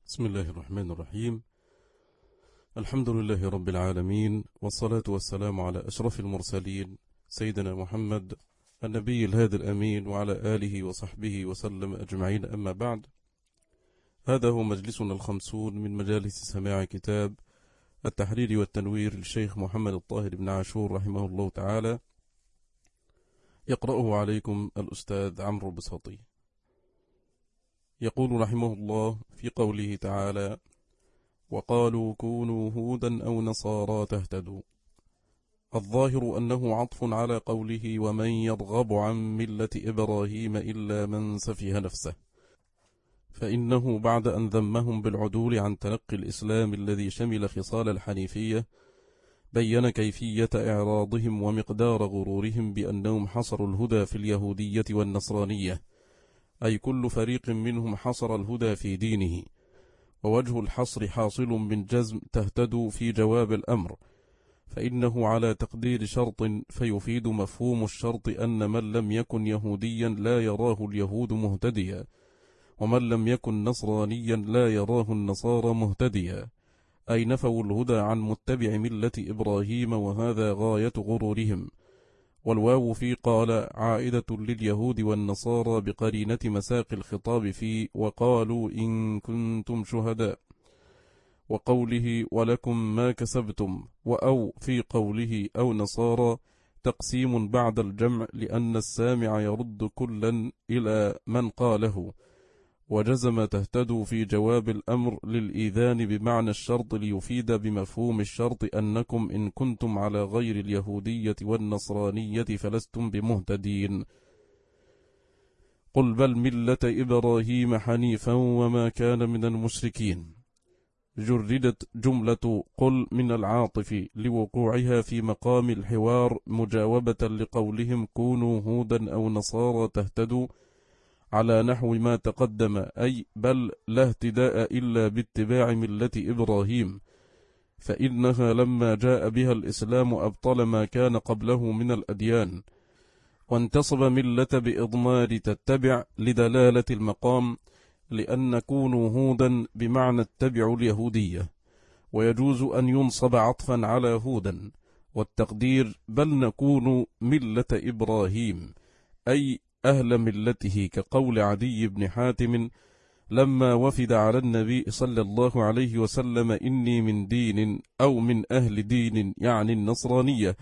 بسم الله الرحمن الرحيم. الحمد لله رب العالمين، والصلاة والسلام على أشرف المرسلين سيدنا محمد النبي الهادي الأمين وعلى آله وصحبه وسلم أجمعين، أما بعد. هذا هو مجلسنا 50 من مجالس سماع كتاب التحرير والتنوير للشيخ محمد الطاهر بن عاشور رحمه الله تعالى، يقرأه عليكم الأستاذ عمرو البساطي. يقول رحمه الله في قوله تعالى: وقالوا كونوا هودا أو نصارى تهتدوا. الظاهر أنه عطف على قوله ومن يرغب عن ملة إبراهيم إلا من سفه نفسه، فإنه بعد أن ذمهم بالعدول عن تلقي الإسلام الذي شمل خصال الحنيفية بين كيفية إعراضهم ومقدار غرورهم بأنهم حصروا الهدى في اليهودية والنصرانية، أي كل فريق منهم حصر الهدى في دينه، ووجه الحصر حاصل من جزم تهتدوا في جواب الأمر، فإنه على تقدير شرط، فيفيد مفهوم الشرط أن من لم يكن يهوديا لا يراه اليهود مهتديا، ومن لم يكن نصرانيا لا يراه النصارى مهتديا، أي نفوا الهدى عن متبع ملة إبراهيم، وهذا غاية غرورهم. والواو في قال عائدة لليهود والنصارى بقرينة مساق الخطاب في وقالوا إن كنتم شهداء، وقوله ولكم ما كسبتم، وأو في قوله أو نصارى تقسيم بعد الجمع، لأن السامع يرد كلا إلى من قاله، وجزم تهتدوا في جواب الأمر للإيذان بمعنى الشرط ليفيد بمفهوم الشرط أنكم إن كنتم على غير اليهودية والنصرانية فلستم بمهتدين. قل بل ملة إبراهيم حنيفا وما كان من المشركين. جردت جملة قل من العاطف لوقوعها في مقام الحوار مجاوبة لقولهم كونوا هودا أو نصارى تهتدوا، على نحو ما تقدم، أي بل لا اهتداء إلا باتباع ملة إبراهيم، فإنها لما جاء بها الإسلام أبطل ما كان قبله من الأديان، وانتصب ملة بإضمار تتبع لدلالة المقام، لأن كونوا هودا بمعنى اتبعوا اليهودية، ويجوز أن ينصب عطفا على هودا، والتقدير بل نكون ملة إبراهيم، أي أهل ملته، كقول عدي بن حاتم لما وفد على النبي صلى الله عليه وسلم إني من دين أو من أهل دين، يعني النصرانية.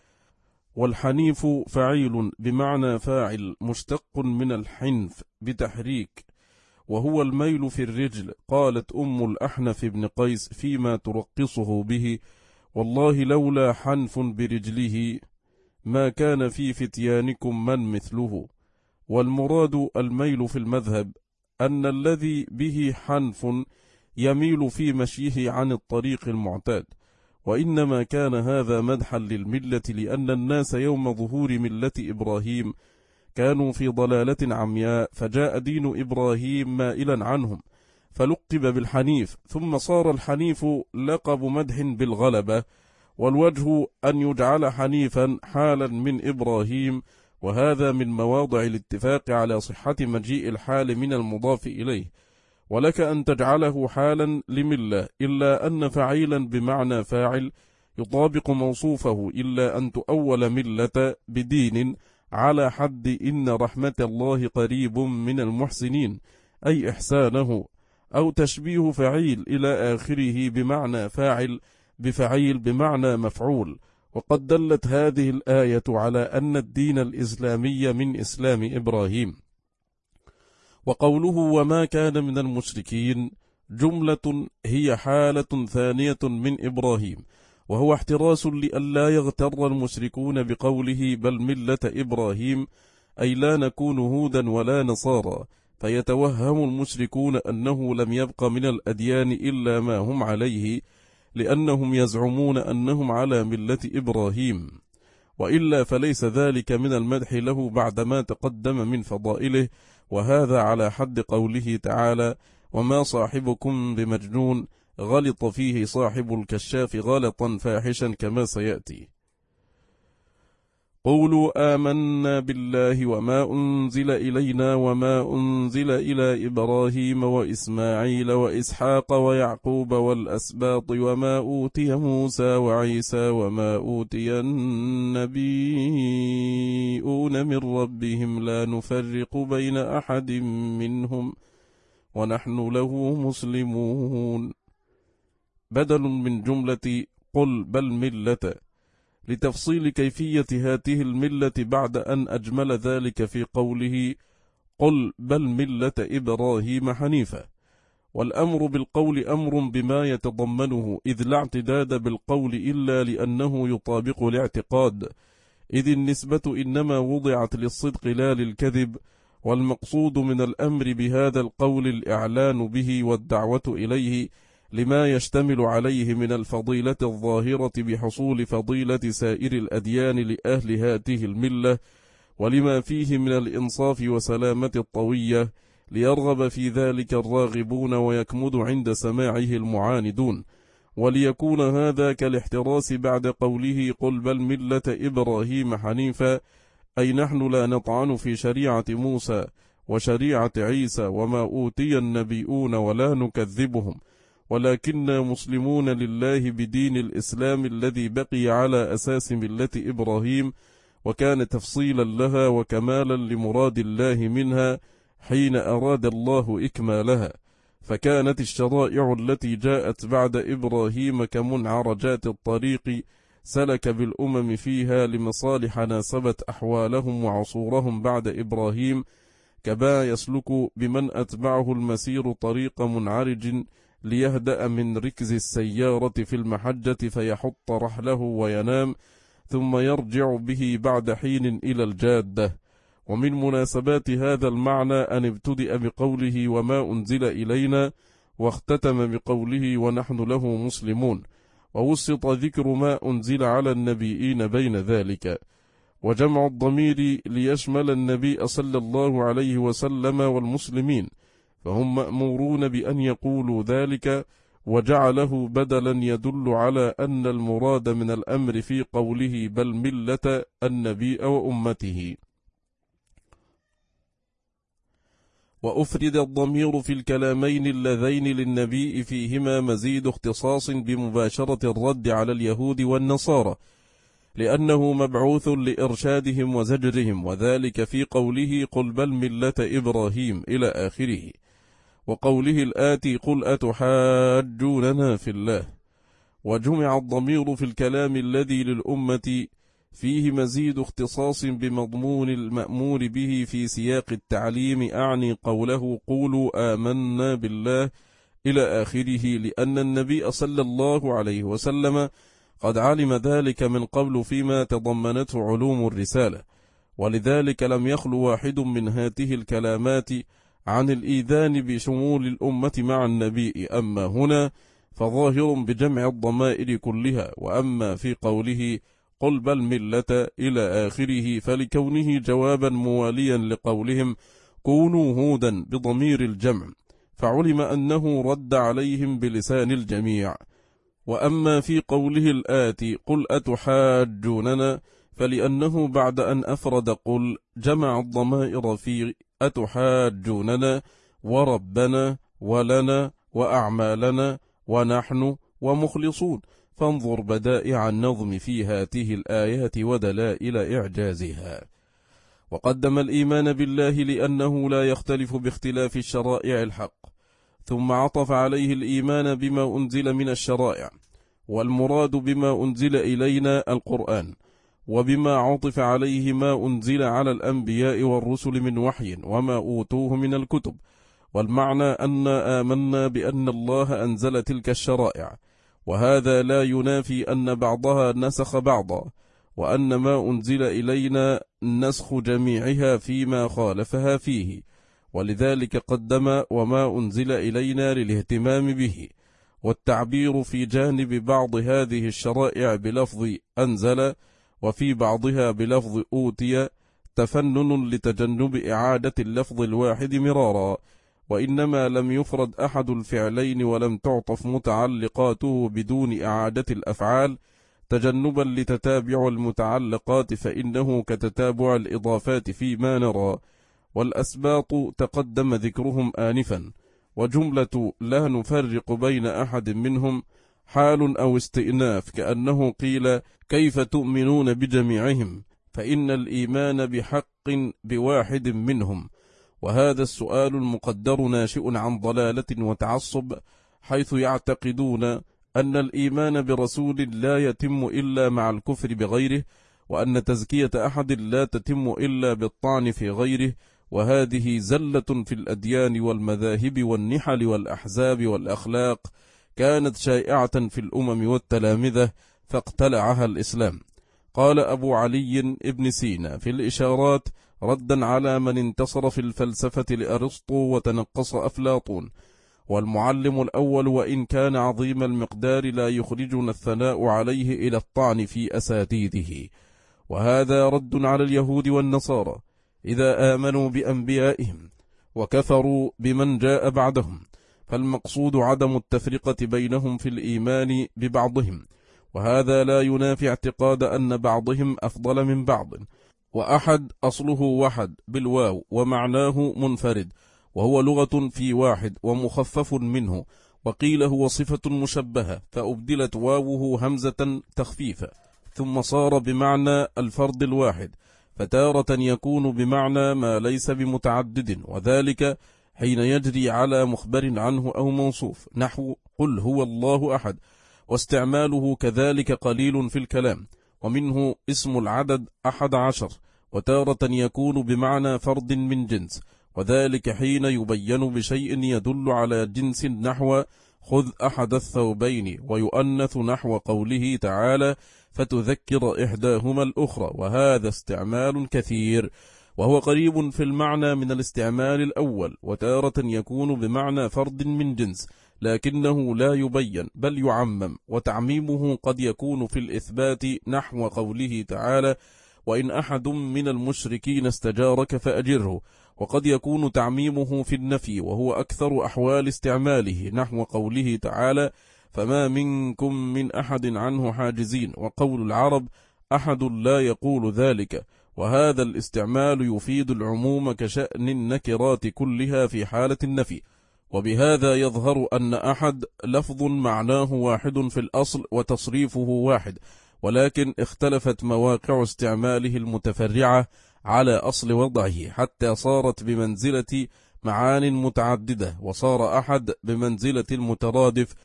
والحنيف فعيل بمعنى فاعل مشتق من الحنف بتحريك، وهو الميل في الرجل. قالت أم الأحنف بن قيس فيما ترقصه به: والله لولا حنف برجله ما كان في فتيانكم من مثله. والمراد الميل في المذهب أن الذي به حنف يميل في مشيه عن الطريق المعتاد، وإنما كان هذا مدحا للملة، لأن الناس يوم ظهور ملة إبراهيم كانوا في ضلالة عمياء، فجاء دين إبراهيم مائلا عنهم فلقب بالحنيف، ثم صار الحنيف لقب مدح بالغلبة، والوجه أن يجعل حنيفا حالا من إبراهيم، وهذا من مواضع الاتفاق على صحة مجيء الحال من المضاف إليه، ولك أن تجعله حالا لملة، إلا أن فعيلا بمعنى فاعل يطابق موصوفه، إلا أن تؤول ملة بدين على حد إن رحمة الله قريب من المحسنين، أي إحسانه، أو تشبيه فعيل إلى آخره بمعنى فاعل بفعيل بمعنى مفعول. وقد دلت هذه الآية على أن الدين الإسلامي من إسلام إبراهيم. وقوله وما كان من المشركين جملة هي حالة ثانية من إبراهيم، وهو احتراس لئلا يغتر المشركون بقوله بل ملة إبراهيم، أي لا نكون هودا ولا نصارى، فيتوهم المشركون أنه لم يبق من الأديان إلا ما هم عليه، لأنهم يزعمون أنهم على ملة إبراهيم، وإلا فليس ذلك من المدح له بعدما تقدم من فضائله، وهذا على حد قوله تعالى وما صاحبكم بمجنون، غلط فيه صاحب الكشاف غلطا فاحشا كما سيأتي. قولوا آمنا بالله وما أنزل إلينا وما أنزل إلى إبراهيم وإسماعيل وإسحاق ويعقوب والأسباط وما أوتي موسى وعيسى وما أوتي النبيون من ربهم لا نفرق بين أحد منهم ونحن له مسلمون، بدل من جملة قل بل ملة، لتفصيل كيفية هذه الملة بعد أن أجمل ذلك في قوله قل بل ملة إبراهيم حنيفا. والأمر بالقول أمر بما يتضمنه، إذ لا اعتداد بالقول إلا لأنه يطابق الاعتقاد، إذ النسبة إنما وضعت للصدق لا للكذب، والمقصود من الأمر بهذا القول الإعلان به والدعوة إليه لما يشتمل عليه من الفضيلة الظاهرة بحصول فضيلة سائر الأديان لأهل هذه الملة، ولما فيه من الإنصاف وسلامة الطوية، ليرغب في ذلك الراغبون ويكمد عند سماعه المعاندون، وليكون هذا كالاحتراس بعد قوله قل بل ملة إبراهيم حنيفا، أي نحن لا نطعن في شريعة موسى وشريعة عيسى وما أوتي النبيون ولا نكذبهم، ولكننا مسلمون لله بدين الإسلام الذي بقي على أساس ملة إبراهيم، وكان تفصيلا لها وكمالا لمراد الله منها حين أراد الله إكمالها، فكانت الشرائع التي جاءت بعد إبراهيم كمنعرجات الطريق سلك بالأمم فيها لمصالح ناسبت أحوالهم وعصورهم بعد إبراهيم، كما يسلك بمن أتبعه المسير طريق منعرج ليهدأ من ركز السيارة في المحجة فيحط رحله وينام، ثم يرجع به بعد حين إلى الجادة. ومن مناسبات هذا المعنى أن ابتدأ بقوله وما أنزل إلينا، واختتم بقوله ونحن له مسلمون، ووسط ذكر ما أنزل على النبيين بين ذلك، وجمع الضمير ليشمل النبي صلى الله عليه وسلم والمسلمين، فهم مأمورون بأن يقولوا ذلك، وجعله بدلا يدل على أن المراد من الأمر في قوله بل ملة النبي وأمته. وأفرد الضمير في الكلامين اللذين للنبي فيهما مزيد اختصاص بمباشرة الرد على اليهود والنصارى، لأنه مبعوث لإرشادهم وزجرهم، وذلك في قوله قل بل ملة إبراهيم إلى آخره، وقوله الآتي قل أتحاجوننا في الله. وجمع الضمير في الكلام الذي للأمة فيه مزيد اختصاص بمضمون المأمور به في سياق التعليم، أعني قوله قولوا آمنا بالله إلى آخره، لأن النبي صلى الله عليه وسلم قد علم ذلك من قبل فيما تضمنته علوم الرسالة، ولذلك لم يخل واحد من هذه الكلامات عن الإيذان بشمول الأمة مع النبي، أما هنا فظاهر بجمع الضمائر كلها، وأما في قوله قل بل ملة إلى آخره فلكونه جوابا مواليا لقولهم كونوا هودا بضمير الجمع، فعلم أنه رد عليهم بلسان الجميع. وأما في قوله الآتي قل أتحاجوننا فلأنه بعد أن أفرد قل جمع الضمائر في أتحاجوننا وربنا ولنا وأعمالنا ونحن ومخلصون، فانظر بدائع النظم في هذه الآيات ودلائل إعجازها. وقدم الإيمان بالله لأنه لا يختلف باختلاف الشرائع الحق، ثم عطف عليه الإيمان بما أنزل من الشرائع، والمراد بما أنزل إلينا القرآن، وبما عطف عليه ما أنزل على الأنبياء والرسل من وحي وما أوتوه من الكتب، والمعنى أن آمنا بأن الله أنزل تلك الشرائع، وهذا لا ينافي أن بعضها نسخ بعضا، وأن ما أنزل إلينا نسخ جميعها فيما خالفها فيه، ولذلك قدم وما أنزل إلينا للاهتمام به، والتعبير في جانب بعض هذه الشرائع بلفظ أنزل وفي بعضها بلفظ أوتي تفنن لتجنب إعادة اللفظ الواحد مرارا، وإنما لم يفرد أحد الفعلين ولم تعطف متعلقاته بدون إعادة الأفعال، تجنبا لتتابع المتعلقات، فإنه كتتابع الإضافات فيما نرى. والأسباط تقدم ذكرهم آنفا، وجملة لا نفرق بين أحد منهم حال أو استئناف، كأنه قيل كيف تؤمنون بجميعهم، فإن الإيمان بحق بواحد منهم. وهذا السؤال المقدر ناشئ عن ضلالة وتعصب، حيث يعتقدون أن الإيمان برسول لا يتم إلا مع الكفر بغيره، وأن تزكية أحد لا تتم إلا بالطعن في غيره. وهذه زلة في الأديان والمذاهب والنحل والأحزاب والأخلاق كانت شائعة في الأمم والتلامذة، فاقتلعها الإسلام. قال أبو علي ابن سينا في الإشارات ردا على من انتصر في الفلسفة لأرسطو وتنقص أفلاطون: والمعلم الأول وإن كان عظيم المقدار لا يخرجنا الثناء عليه إلى الطعن في أساتيذه. وهذا رد على اليهود والنصارى إذا آمنوا بأنبيائهم وكفروا بمن جاء بعدهم، فالمقصود عدم التفرقة بينهم في الإيمان ببعضهم، وهذا لا ينافي اعتقاد أن بعضهم أفضل من بعض. وأحد أصله وحد بالواو ومعناه منفرد، وهو لغة في واحد ومخفف منه، وقيل هو صفة مشبهة فأبدلت واوه همزة تخفيفة، ثم صار بمعنى الفرد الواحد، فتارة يكون بمعنى ما ليس بمتعدد، وذلك حين يجري على مخبر عنه أو موصوف، نحو قل هو الله أحد. واستعماله كذلك قليل في الكلام، ومنه اسم العدد 11، وتارة يكون بمعنى فرد من جنس، وذلك حين يبين بشيء يدل على جنس، نحو خذ أحد الثوبين، ويؤنث نحو قوله تعالى فتذكر إحداهما الأخرى، وهذا استعمال كثير، وهو قريب في المعنى من الاستعمال الأول. وتارة يكون بمعنى فرد من جنس لكنه لا يبين بل يعمم، وتعميمه قد يكون في الإثبات نحو قوله تعالى وإن أحد من المشركين استجارك فأجره، وقد يكون تعميمه في النفي وهو أكثر أحوال استعماله، نحو قوله تعالى فما منكم من أحد عنه حاجزين، وقول العرب أحد لا يقول ذلك، وهذا الاستعمال يفيد العموم كشأن النكرات كلها في حالة النفي. وبهذا يظهر أن أحد لفظ معناه واحد في الأصل وتصريفه واحد، ولكن اختلفت مواقع استعماله المتفرعة على أصل وضعه، حتى صارت بمنزلة معان متعددة، وصار أحد بمنزلة المترادف.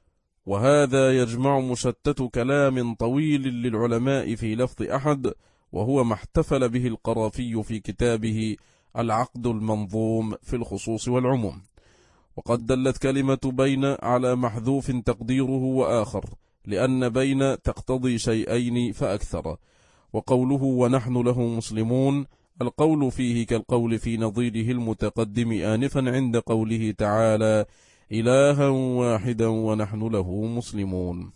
وهذا يجمع مشتت كلام طويل للعلماء في لفظ أحد، وهو ما احتفل به القرافي في كتابه العقد المنظوم في الخصوص والعموم. وقد دلت كلمة بين على محذوف تقديره وآخر، لأن بين تقتضي شيئين فأكثر. وقوله ونحن له مسلمون، القول فيه كالقول في نظيره المتقدم آنفا عند قوله تعالى إلها واحدا ونحن له مسلمون.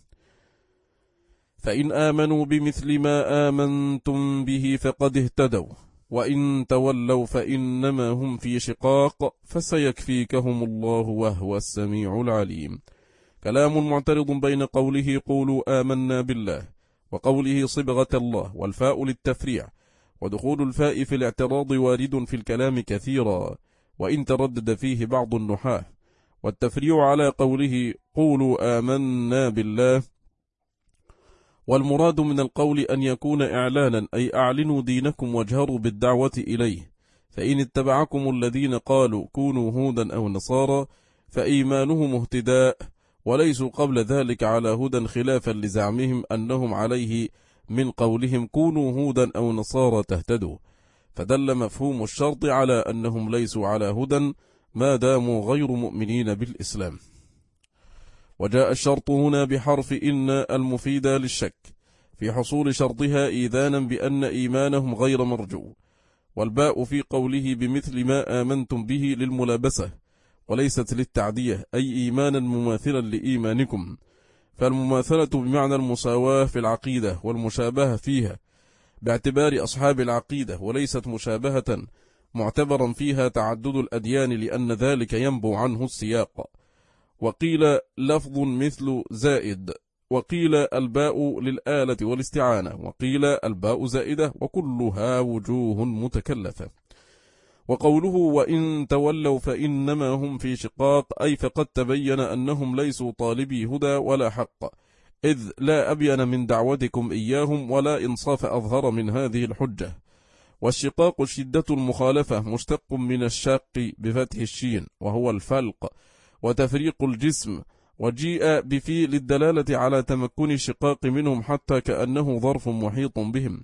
فإن آمنوا بمثل ما آمنتم به فقد اهتدوا، وإن تولوا فإنما هم في شقاق فسيكفيكهم الله وهو السميع العليم. كلام معترض بين قوله قولوا آمنا بالله وقوله صبغة الله والفاء للتفريع، ودخول الفاء في الاعتراض وارد في الكلام كثيرا، وإن تردد فيه بعض النحاة. والتفريع على قوله قولوا آمنا بالله، والمراد من القول أن يكون إعلانا، أي أعلنوا دينكم واجهروا بالدعوة إليه. فإن اتبعكم الذين قالوا كونوا هودا أو نصارى فإيمانهم اهتداء، وليسوا قبل ذلك على هدى، خلافا لزعمهم أنهم عليه من قولهم كونوا هودا أو نصارى تهتدوا، فدل مفهوم الشرط على أنهم ليسوا على هدى ما داموا غير مؤمنين بالإسلام. وجاء الشرط هنا بحرف إن المفيدة للشك في حصول شرطها، إيذانا بأن إيمانهم غير مرجو. والباء في قوله بمثل ما آمنتم به للملابسة وليست للتعدية، أي إيمانا مماثلا لإيمانكم، فالمماثلة بمعنى المساواة في العقيدة والمشابهة فيها باعتبار أصحاب العقيدة، وليست مشابهة معتبرا فيها تعدد الأديان، لأن ذلك ينبو عنه السياق. وقيل لفظ مثل زائد وقيل الباء للآلة والاستعانة، وقيل الباء زائدة، وكلها وجوه متكلفة. وقوله وإن تولوا فإنما هم في شقاق، أي فقد تبين أنهم ليسوا طالبي هدى ولا حق، إذ لا أبين من دعوتكم إياهم ولا إنصاف أظهر من هذه الحجة. والشقاق شدة المخالفة، مشتق من الشاق بفتح الشين وهو الفلق وتفريق الجسم، وجيء بفي للدلالة على تمكن الشقاق منهم حتى كأنه ظرف محيط بهم.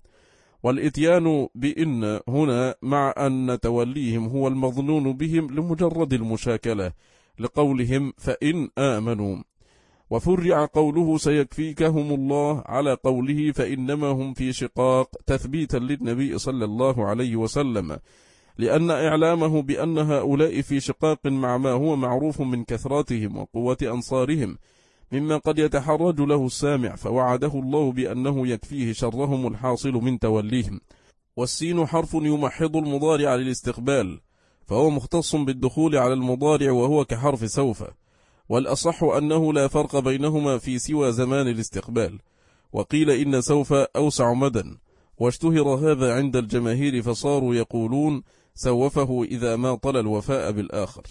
والإتيان بإن هنا مع أن توليهم هو المظنون بهم لمجرد المشاكلة، لقولهم فإن آمنوا. وفرع قوله سيكفيكهم الله على قوله فإنما هم في شقاق، تثبيتا للنبي صلى الله عليه وسلم، لأن إعلامه بأن هؤلاء في شقاق مع ما هو معروف من كثراتهم وقوة أنصارهم مما قد يتحرج له السامع، فوعده الله بأنه يكفيه شرهم الحاصل من توليهم. والسين حرف يمحض المضارع للاستقبال، فهو مختص بالدخول على المضارع وهو كحرف سوف، والأصح أنه لا فرق بينهما في سوى زمان الاستقبال. وقيل إن سوف أوسع مدى، واشتهر هذا عند الجماهير فصاروا يقولون سوفه إذا ما طل الوفاء بالآخر.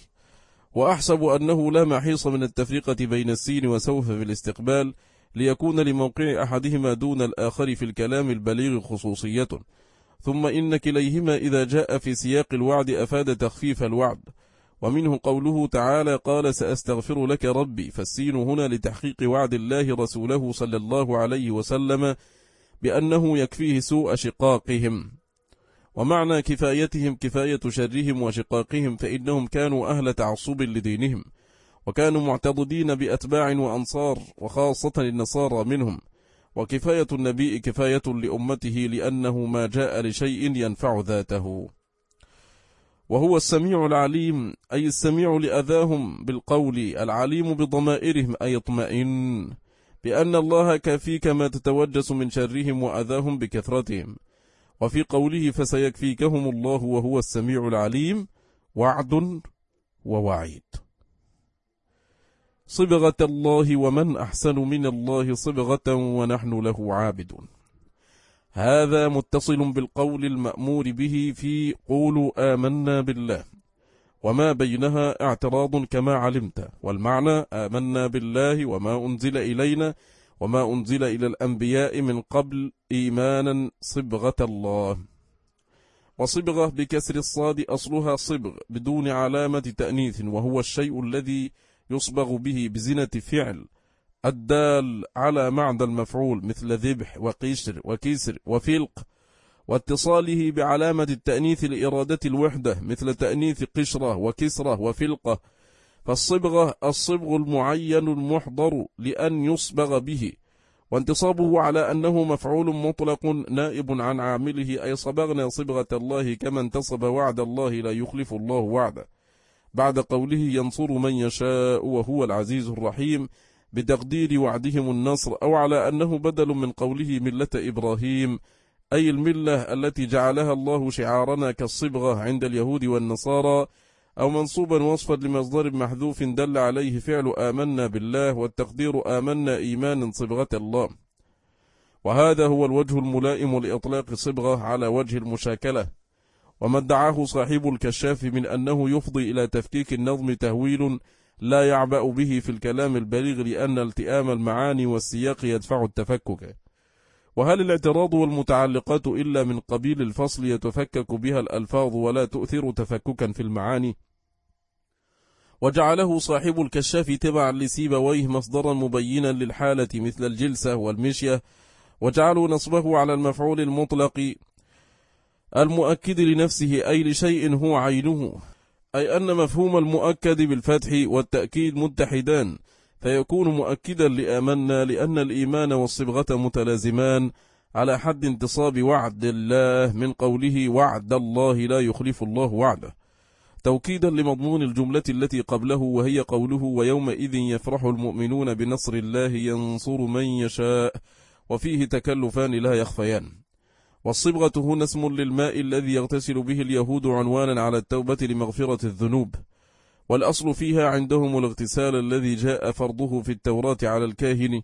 وأحسب أنه لا محيص من التفرقة بين السين وسوف في الاستقبال، ليكون لموقع أحدهما دون الآخر في الكلام البليغ خصوصية. ثم إن كليهما إذا جاء في سياق الوعد أفاد تخفيف الوعد، ومنه قوله تعالى قال سأستغفر لك ربي، فالسين هنا لتحقيق وعد الله رسوله صلى الله عليه وسلم بأنه يكفيه سوء شقاقهم. ومعنى كفايتهم كفاية شرهم وشقاقهم، فإنهم كانوا أهل تعصب لدينهم، وكانوا معتضدين بأتباع وأنصار، وخاصة النصارى منهم. وكفاية النبي كفاية لأمته، لأنه ما جاء لشيء ينفع ذاته. وهو السميع العليم، أي السميع لأذاهم بالقول، العليم بضمائرهم، أي اطمئن بأن الله كافيك ما تتوجس من شرهم وأذاهم بكثرتهم. وفي قوله فسيكفيكهم الله وهو السميع العليم وعد ووعيد. صبغة الله، ومن أحسن من الله صبغة ونحن له عابدون. هذا متصل بالقول المأمور به في قولوا آمنا بالله، وما بينها اعتراض كما علمت، والمعنى آمنا بالله وما أنزل إلينا وما أنزل إلى الأنبياء من قبل إيمانا صبغة الله. وصبغة بكسر الصاد أصلها صبغ بدون علامة تأنيث، وهو الشيء الذي يصبغ به بزنة فعل الدال على معنى المفعول، مثل ذبح وقشر وكسر وفلق، واتصاله بعلامة التأنيث لإرادة الوحدة، مثل تأنيث قشرة وكسرة وفلقة. فالصبغة الصبغ المعين المحضر لأن يصبغ به، وانتصابه على أنه مفعول مطلق نائب عن عامله، أي صبغنا صبغة الله كما انتصب وعد الله لا يخلف الله وعده، بعد قوله ينصر من يشاء وهو العزيز الرحيم، بتقدير وعدهم النصر، أو على أنه بدل من قوله ملة إبراهيم، أي الملة التي جعلها الله شعارنا كالصبغة عند اليهود والنصارى، أو منصوبا وصفا لمصدر محذوف دل عليه فعل آمنا بالله، والتقدير آمنا إيمانا صبغة الله. وهذا هو الوجه الملائم لإطلاق صبغة على وجه المشاكلة. وما ادعاه صاحب الكشاف من أنه يفضي إلى تفكيك النظم تهويل لا يعبأ به في الكلام البليغ، لأن التئام المعاني والسياق يدفع التفكك. وهل الاعتراض والمتعلقات إلا من قبيل الفصل يتفكك بها الألفاظ ولا تؤثر تفككا في المعاني؟ وجعله صاحب الكشاف تبعا لسيبويه مصدرا مبينا للحالة مثل الجلسة والمشية، وجعلوا نصبه على المفعول المطلق المؤكد لنفسه، أي لشيء هو عينه، أي أن مفهوم المؤكد بالفتح والتأكيد متحدان، فيكون مؤكدا لآمنا، لأن الإيمان والصبغة متلازمان على حد انتصاب وعد الله من قوله وعد الله لا يخلف الله وعده، توكيدا لمضمون الجملة التي قبله، وهي قوله ويومئذ يفرح المؤمنون بنصر الله ينصر من يشاء، وفيه تكلفان لا يخفيان. والصبغة هنا اسم للماء الذي يغتسل به اليهود عنوانا على التوبة لمغفرة الذنوب، والأصل فيها عندهم الاغتسال الذي جاء فرضه في التوراة على الكاهن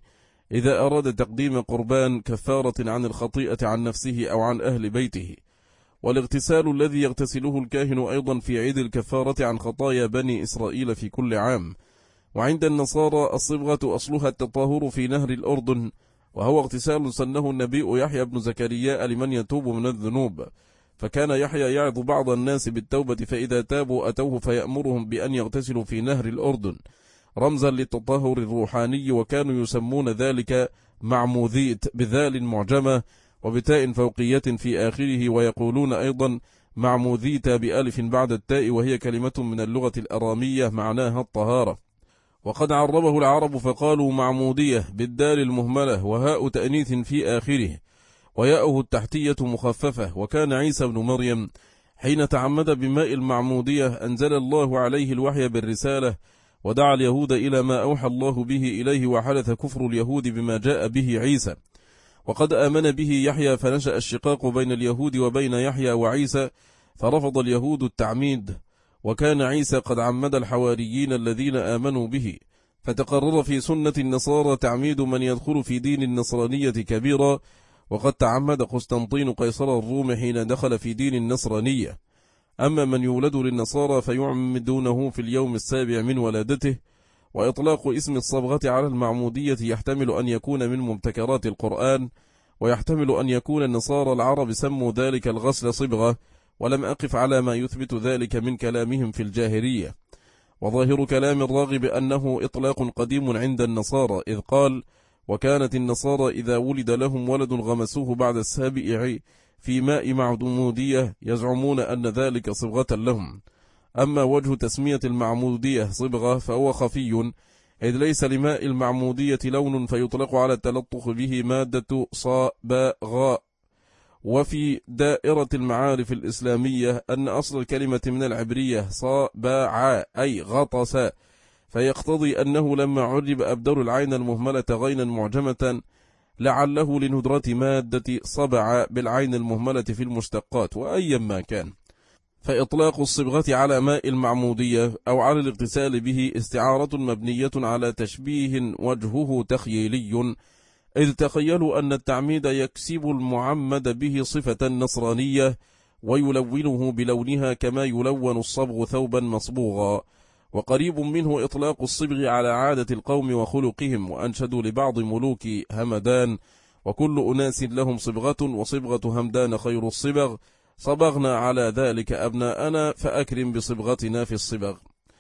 إذا أراد تقديم قربان كفارة عن الخطيئة عن نفسه أو عن أهل بيته. والاغتسال الذي يغتسله الكاهن أيضا في عيد الكفارة عن خطايا بني إسرائيل في كل عام. وعند النصارى الصبغة أصلها التطهر في نهر الأردن، وهو اغتسال سنه النبي يحيى بن زكريا لمن يتوب من الذنوب، فكان يحيى يعظ بعض الناس بالتوبة، فإذا تابوا أتوه فيأمرهم بأن يغتسلوا في نهر الأردن رمزا للتطهر الروحاني، وكانوا يسمون ذلك معموديت بذال معجمة وبتاء فوقية في آخره، ويقولون أيضا معموديت بألف بعد التاء، وهي كلمة من اللغة الأرامية معناها الطهارة. وقد عربه العرب فقالوا معمودية بالدال المهملة وهاء تأنيث في آخره، وياؤه التحتية مخففة. وكان عيسى بن مريم حين تعمد بماء المعمودية أنزل الله عليه الوحي بالرسالة، ودعا اليهود إلى ما أوحى الله به إليه، وحدث كفر اليهود بما جاء به عيسى. وقد آمن به يحيى، فنشأ الشقاق بين اليهود وبين يحيى وعيسى، فرفض اليهود التعميد، وكان عيسى قد عمد الحواريين الذين آمنوا به، فتقرر في سنة النصارى تعميد من يدخل في دين النصرانية كبيرا. وقد تعمد قسطنطين قيصر الروم حين دخل في دين النصرانية. أما من يولد للنصارى فيعمدونه في اليوم السابع من ولادته. وإطلاق اسم الصبغة على المعمودية يحتمل أن يكون من مبتكرات القرآن، ويحتمل أن يكون النصارى العرب سموا ذلك الغسل صبغة، ولم أقف على ما يثبت ذلك من كلامهم في الجاهلية. وظاهر كلام الراغب أنه إطلاق قديم عند النصارى، إذ قال: وكانت النصارى إذا ولد لهم ولد غمسوه بعد السابع في ماء معمودية، يزعمون أن ذلك صبغة لهم. أما وجه تسمية المعمودية صبغة فهو خفي، إذ ليس لماء المعمودية لون، فيطلق على التلطخ به مادة صبغ. وفي دائرة المعارف الإسلامية أن أصل الكلمة من العبرية صبع أي غطس، فيقتضي أنه لما عرب أبدل العين المهملة غينا معجمة لعله لندرة مادة صبع بالعين المهملة في المشتقات. وأيا ما كان، فإطلاق الصبغة على ماء المعمودية أو على الاغتسال به استعارة مبنية على تشبيه وجهه تخييلي، إذ تخيلوا أن التعميد يكسب المعمد به صفة نصرانية ويلونه بلونها كما يلون الصبغ ثوبا مصبوغا. وقريب منه إطلاق الصبغ على عادة القوم وخلقهم، وأنشدوا لبعض ملوك همدان: وكل أناس لهم صبغة، وصبغة همدان خير الصبغ، صبغنا على ذلك أبناءنا، فأكرم بصبغتنا في الصبغ.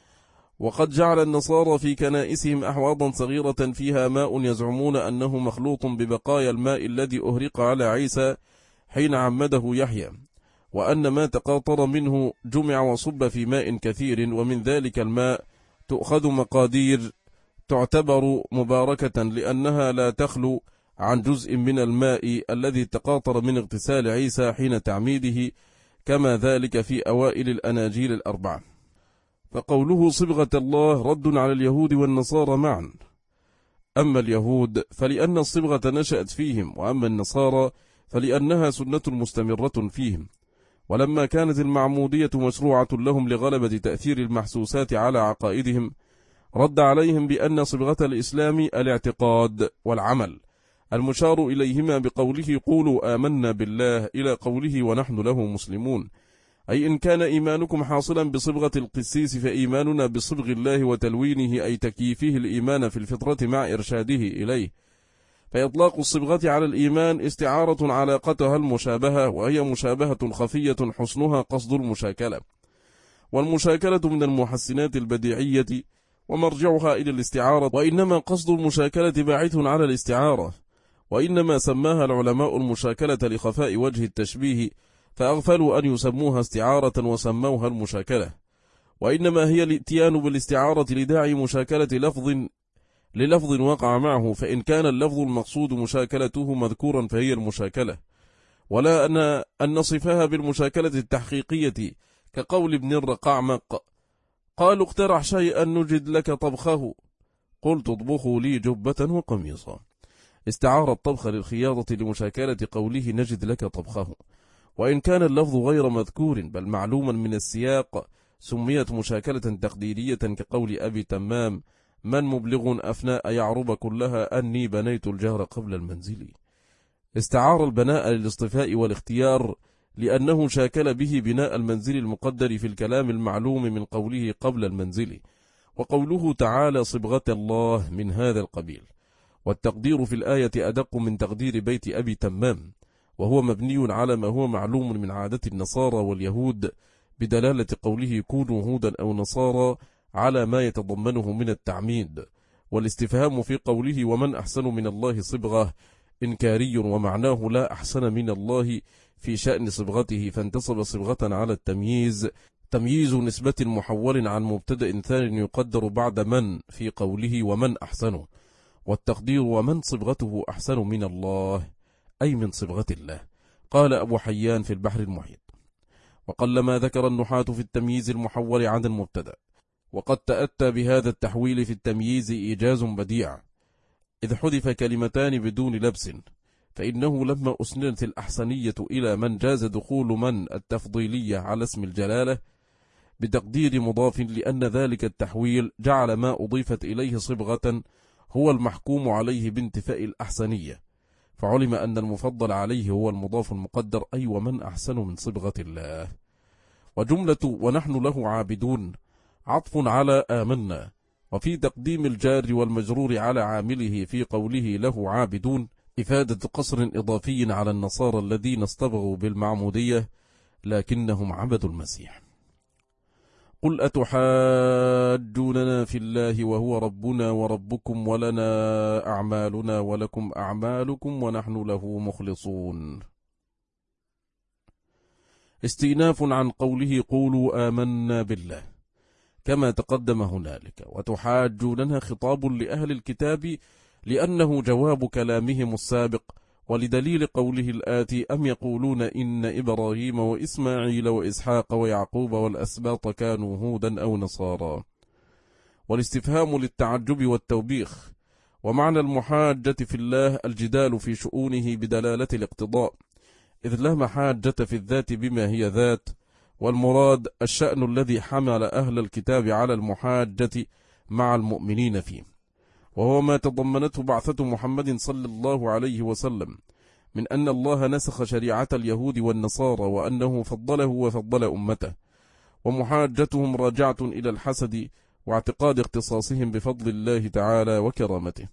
وقد جعل النصارى في كنائسهم أحواضا صغيرة فيها ماء، يزعمون أنه مخلوط ببقايا الماء الذي أهرق على عيسى حين عمده يحيى، وأن ما تقاطر منه جمع وصب في ماء كثير، ومن ذلك الماء تؤخذ مقادير تعتبر مباركة، لأنها لا تخلو عن جزء من الماء الذي تقاطر من اغتسال عيسى حين تعميده، كما ذلك في أوائل الأناجيل الأربعة. فقوله صبغة الله رد على اليهود والنصارى معا. أما اليهود فلأن الصبغة نشأت فيهم، وأما النصارى فلأنها سنة مستمرة فيهم. ولما كانت المعمودية مشروعة لهم لغلبة تأثير المحسوسات على عقائدهم، رد عليهم بأن صبغة الإسلام الاعتقاد والعمل، المشار إليهما بقوله قولوا آمنا بالله إلى قوله ونحن له مسلمون، أي إن كان إيمانكم حاصلا بصبغة القسيس فإيماننا بصبغ الله وتلوينه، أي تكييفه الإيمان في الفطرة مع إرشاده إليه. فإطلاق الصبغة على الإيمان استعارة علاقتها المشابهة، وهي مشابهة خفية حسنها قصد المشاكلة، والمشاكلة من المحسنات البديعية ومرجعها إلى الاستعارة، وإنما قصد المشاكلة باعث على الاستعارة، وإنما سماها العلماء المشاكلة لخفاء وجه التشبيه، فأغفلوا أن يسموها استعارة وسموها المشاكلة، وإنما هي الاتيان بالاستعارة لداعي مشاكلة للفظ وقع معه، فإن كان اللفظ المقصود مشاكلته مذكورا فهي المشاكلة، ولا أن نصفها بالمشاكلة التحقيقية، كقول ابن الرقعمق: قالوا اقترح شيئا نجد لك طبخه، قلت اطبخوا لي جبة وقميصا. استعار الطبخ للخياطة لمشاكلة قوله نجد لك طبخه، وإن كان اللفظ غير مذكور بل معلوما من السياق سميت مشاكلة تقديرية، كقول أبي تمام: من مبلغ أفناء يعرب كلها أني بنيت الجهر قبل المنزل. استعار البناء للاصطفاء والاختيار لأنه شاكل به بناء المنزل المقدر في الكلام المعلوم من قوله قبل المنزل، وقوله تعالى صبغة الله من هذا القبيل. والتقدير في الآية أدق من تقدير بيت أبي تمام، وهو مبني على ما هو معلوم من عادة النصارى واليهود بدلالة قوله كونوا هودا أو نصارى على ما يتضمنه من التعميد. والاستفهام في قوله ومن أحسن من الله صبغة إنكاري، ومعناه لا أحسن من الله في شأن صبغته، فانتصب صبغة على التمييز، تمييز نسبة محول عن مبتدأ ثان يقدر بعد من في قوله ومن أحسن. والتقدير ومن صبغته أحسن من الله أي من صبغة الله. قال أبو حيان في البحر المحيط: وقلما ذكر النحاة في التمييز المحول عن المبتدأ، وقد تأتى بهذا التحويل في التمييز إيجاز بديع، إذ حذف كلمتان بدون لبس، فإنه لما أسندت الأحسنية إلى من جاز دخول من التفضيلية على اسم الجلالة بتقدير مضاف، لأن ذلك التحويل جعل ما أضيفت إليه صبغة هو المحكوم عليه بانتفاء الأحسنية، فعلم أن المفضل عليه هو المضاف المقدر أي ومن أحسن من صبغة الله. وجملة ونحن له عابدون عطف على آمنا، وفي تقديم الجار والمجرور على عامله في قوله له عابدون إفادة قصر إضافي على النصارى الذين اصطبغوا بالمعمودية لكنهم عبدوا المسيح. قل أتحاجوننا في الله وهو ربنا وربكم ولنا أعمالنا ولكم أعمالكم ونحن له مخلصون. استئناف عن قوله قولوا آمنا بالله كما تقدم هنالك. وتحاجوننا خطاب لأهل الكتاب لأنه جواب كلامهم السابق، ولدليل قوله الآتي أم يقولون إن إبراهيم وإسماعيل وإسحاق ويعقوب والأسباط كانوا هودا أو نصارى. والاستفهام للتعجب والتوبيخ. ومعنى المحاجة في الله الجدال في شؤونه بدلالة الاقتضاء، إذ لا محاجة في الذات بما هي ذات، والمراد الشأن الذي حمل أهل الكتاب على المحاجة مع المؤمنين فيه، وهو ما تضمنته بعثة محمد صلى الله عليه وسلم من أن الله نسخ شريعة اليهود والنصارى، وأنه فضله وفضل أمته. ومحاجتهم راجعة إلى الحسد واعتقاد اختصاصهم بفضل الله تعالى وكرامته،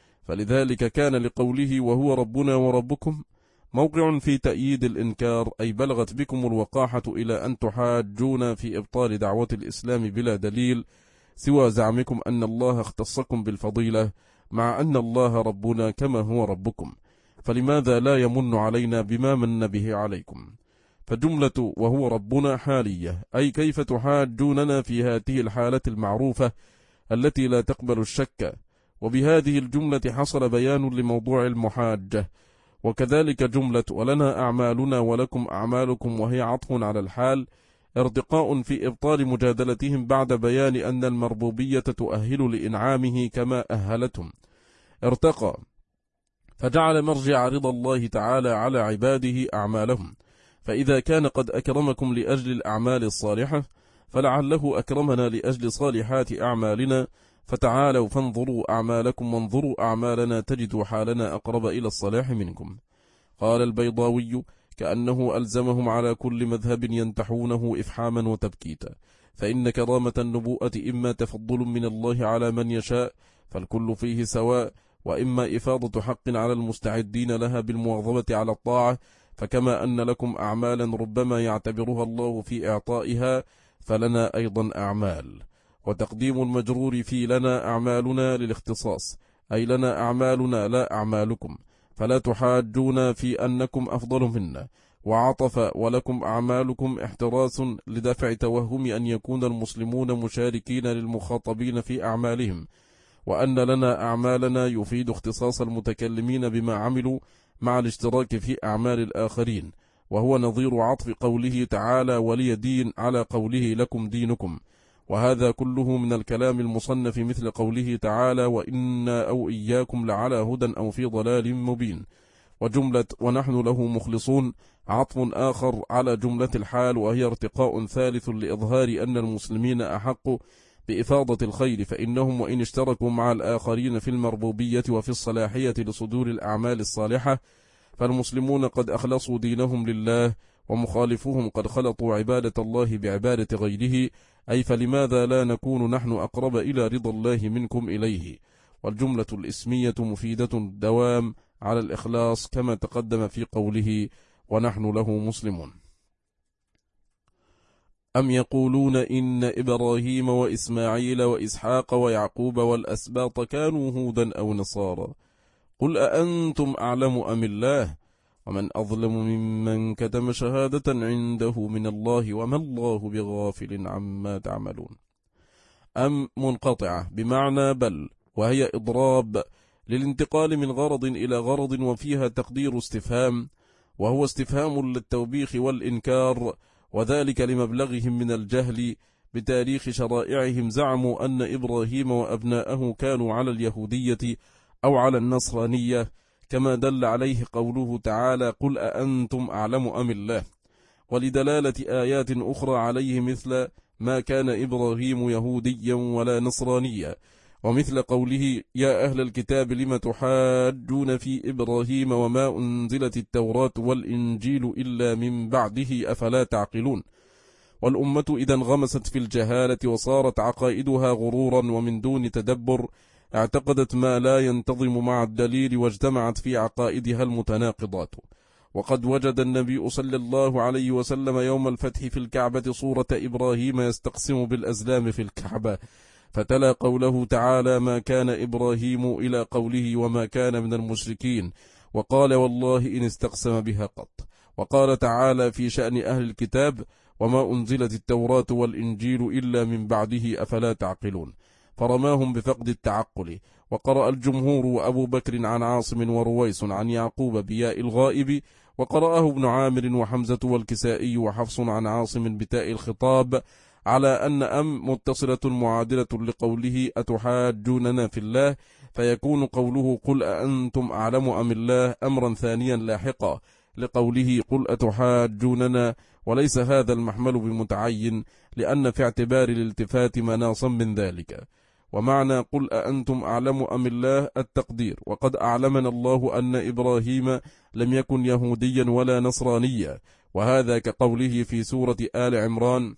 فلذلك كان لقوله وهو ربنا وربكم موقع في تأييد الإنكار، أي بلغت بكم الوقاحة إلى أن تحاجون في إبطال دعوة الإسلام بلا دليل سوى زعمكم أن الله اختصكم بالفضيلة، مع أن الله ربنا كما هو ربكم، فلماذا لا يمن علينا بما من به عليكم؟ فجملة وهو ربنا حالية، أي كيف تحاجوننا في هذه الحالة المعروفة التي لا تقبل الشك. وبهذه الجملة حصل بيان لموضوع المحاجة. وكذلك جملة ولنا أعمالنا ولكم أعمالكم، وهي عطف على الحال، ارتقاء في إبطال مجادلتهم بعد بيان أن المربوبية تؤهل لإنعامه كما أهلتهم. ارتقى فجعل مرجع رضا الله تعالى على عباده أعمالهم، فإذا كان قد أكرمكم لأجل الأعمال الصالحة فلعله أكرمنا لأجل صالحات أعمالنا، فتعالوا فانظروا أعمالكم وانظروا أعمالنا تجدوا حالنا أقرب إلى الصلاح منكم. قال البيضاوي كأنه ألزمهم على كل مذهب ينتحونه إفحاما وتبكيتا، فإن كرامة النبوءة إما تفضل من الله على من يشاء فالكل فيه سواء، وإما إفاضة حق على المستعدين لها بالمواظبة على الطاعة، فكما أن لكم أعمالا ربما يعتبرها الله في إعطائها فلنا أيضا أعمال. وتقديم المجرور في لنا أعمالنا للاختصاص، أي لنا أعمالنا لا أعمالكم، فلا تحاجون في أنكم أفضل منا. وعطف ولكم أعمالكم احتراس لدفع توهم أن يكون المسلمون مشاركين للمخاطبين في أعمالهم، وأن لنا أعمالنا يفيد اختصاص المتكلمين بما عملوا مع الاشتراك في أعمال الآخرين، وهو نظير عطف قوله تعالى ولي دين على قوله لكم دينكم، وهذا كله من الكلام المصنف مثل قوله تعالى وإنا أو إياكم لعلى هدى أو في ضلال مبين. وجملة ونحن له مخلصون عطف آخر على جملة الحال، وهي ارتقاء ثالث لإظهار أن المسلمين أحق بإفاضة الخير، فإنهم وإن اشتركوا مع الآخرين في المربوبية وفي الصلاحية لصدور الأعمال الصالحة، فالمسلمون قد أخلصوا دينهم لله، ومخالفوهم قد خلطوا عبادة الله بعبادة غيره، أي فلماذا لا نكون نحن أقرب إلى رضا الله منكم إليه؟ والجملة الإسمية مفيدة الدوام على الإخلاص كما تقدم في قوله ونحن له مسلمون. أم يقولون إن إبراهيم وإسماعيل وإسحاق ويعقوب والأسباط كانوا هودا أو نصارى، قل أأنتم أعلم أم الله؟ ومن أظلم ممن كتم شهادة عنده من الله وما الله بغافل عما تعملون. أم منقطعة بمعنى بل، وهي إضراب للانتقال من غرض إلى غرض، وفيها تقدير استفهام، وهو استفهام للتوبيخ والإنكار، وذلك لمبلغهم من الجهل بتاريخ شرائعهم. زعموا أن إبراهيم وأبناءه كانوا على اليهودية أو على النصرانية، كما دل عليه قوله تعالى قل أأنتم أعلم أم الله، ولدلالة آيات أخرى عليه مثل ما كان إبراهيم يهوديا ولا نصرانيا، ومثل قوله يا أهل الكتاب لم تحاجون في إبراهيم وما أنزلت التوراة والإنجيل إلا من بعده أفلا تعقلون. والأمة إذا انغمست في الجهالة وصارت عقائدها غرورا ومن دون تدبر، اعتقدت ما لا ينتظم مع الدليل، واجتمعت في عقائدها المتناقضات. وقد وجد النبي صلى الله عليه وسلم يوم الفتح في الكعبة صورة إبراهيم يستقسم بالأزلام في الكعبة، فتلا قوله تعالى ما كان إبراهيم إلى قوله وما كان من المشركين، وقال والله إن استقسم بها قط. وقال تعالى في شأن أهل الكتاب وما أنزلت التوراة والإنجيل إلا من بعده أفلا تعقلون، فرماهم بفقد التعقل. وقرأ الجمهور وأبو بكر عن عاصم ورويس عن يعقوب بياء الغائب، وقرأه ابن عامر وحمزة والكسائي وحفص عن عاصم بتاء الخطاب، على أن أم متصلة معادلة لقوله أتحاجوننا في الله، فيكون قوله قل أأنتم أعلم أم الله أمرا ثانيا لاحقا لقوله قل أتحاجوننا، وليس هذا المحمل بمتعين، لأن في اعتبار الالتفات مناصا من ذلك. ومعنى قل أأنتم أعلم أم الله التقدير، وقد أعلمنا الله أن إبراهيم لم يكن يهوديا ولا نصرانيا، وهذا كقوله في سورة آل عمران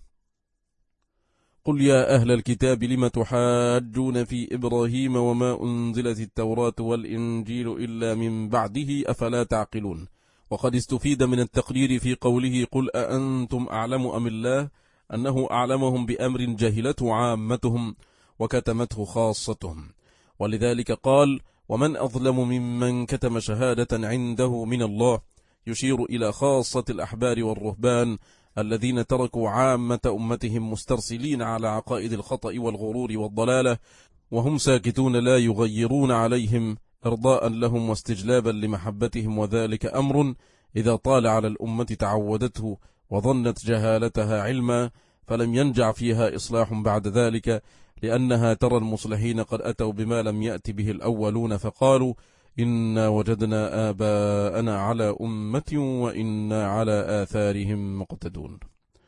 قل يا أهل الكتاب لم تحاجون في إبراهيم وما أنزلت التوراة والإنجيل إلا من بعده أفلا تعقلون. وقد استفيد من التقرير في قوله قل أأنتم أعلم أم الله أنه أعلمهم بأمر جهلته عامتهم وكتمته خاصتهم، ولذلك قال ومن أظلم ممن كتم شهادة عنده من الله، يشير إلى خاصة الأحبار والرهبان الذين تركوا عامة أمتهم مسترسلين على عقائد الخطأ والغرور والضلالة، وهم ساكتون لا يغيرون عليهم إرضاء لهم واستجلابا لمحبتهم، وذلك أمر إذا طال على الأمة تعودته وظنت جهالتها علما، فلم ينجع فيها إصلاح بعد ذلك، لأنها ترى المصلحين قد أتوا بما لم يأت به الأولون، فقالوا إنا وجدنا آباءنا على أمة وإنا على آثارهم مقتدون.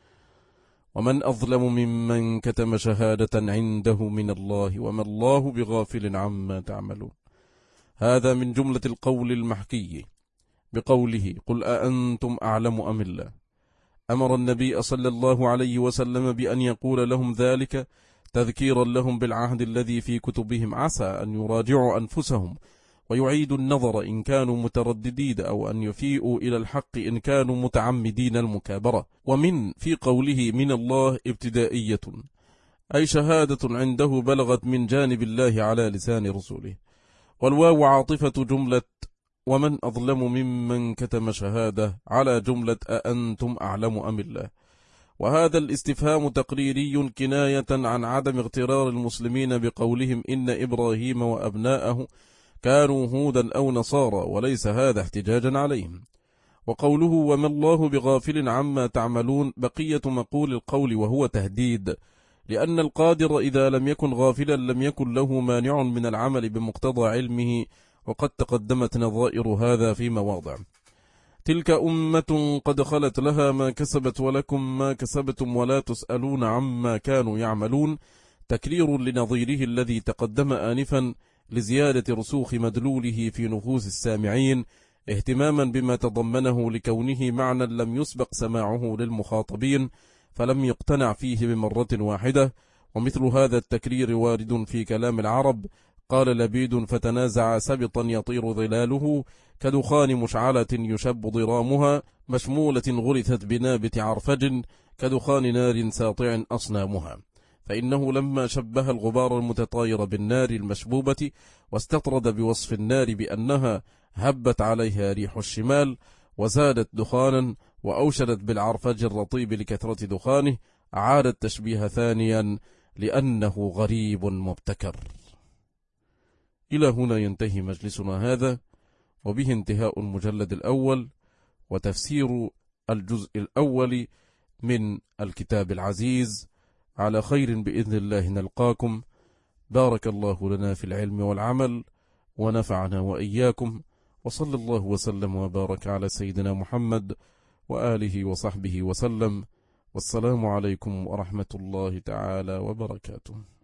ومن أظلم ممن كتم شهادة عنده من الله وما الله بغافل عما تعملون. هذا من جملة القول المحكي بقوله قل أأنتم أعلم أم الله. أمر النبي صلى الله عليه وسلم بأن يقول لهم ذلك تذكيرا لهم بالعهد الذي في كتبهم، عسى أن يراجعوا أنفسهم ويعيدوا النظر إن كانوا مترددين، أو أن يفيئوا إلى الحق إن كانوا متعمدين المكابرة. ومن في قوله من الله ابتدائية، أي شهادة عنده بلغت من جانب الله على لسان رسوله، والواو عاطفة جملة ومن أظلم ممن كتم شهادة على جملة أأنتم أعلم أم الله. وهذا الاستفهام تقريري كناية عن عدم اغترار المسلمين بقولهم إن إبراهيم وأبناءه كانوا هودا أو نصارى، وليس هذا احتجاجا عليهم. وقوله وما الله بغافل عما تعملون بقية مقول القول، وهو تهديد، لأن القادر إذا لم يكن غافلا لم يكن له مانع من العمل بمقتضى علمه، وقد تقدمت نظائر هذا في مواضع. تلك أمة قد خلت لها ما كسبت ولكم ما كسبتم ولا تسألون عما كانوا يعملون. تكرير لنظيره الذي تقدم آنفا لزيادة رسوخ مدلوله في نفوس السامعين، اهتماما بما تضمنه لكونه معنى لم يسبق سماعه للمخاطبين فلم يقتنع فيه بمرة واحدة. ومثل هذا التكرير وارد في كلام العرب. قال لبيد: فتنازع سبطا يطير ظلاله، كدخان مشعلة يشب ضرامها، مشمولة غرثت بنابت عرفج، كدخان نار ساطع أصنامها. فإنه لما شبه الغبار المتطاير بالنار المشبوبة واستطرد بوصف النار بأنها هبت عليها ريح الشمال وزادت دخانا وأوشدت بالعرفج الرطيب لكثرة دخانه، أعاد التشبيه ثانيا لأنه غريب مبتكر. إلى هنا ينتهي مجلسنا هذا، وبه انتهاء المجلد الأول وتفسير الجزء الأول من الكتاب العزيز. على خير بإذن الله نلقاكم. بارك الله لنا في العلم والعمل ونفعنا وإياكم، وصلى الله وسلم وبارك على سيدنا محمد وآله وصحبه وسلم. والسلام عليكم ورحمة الله تعالى وبركاته.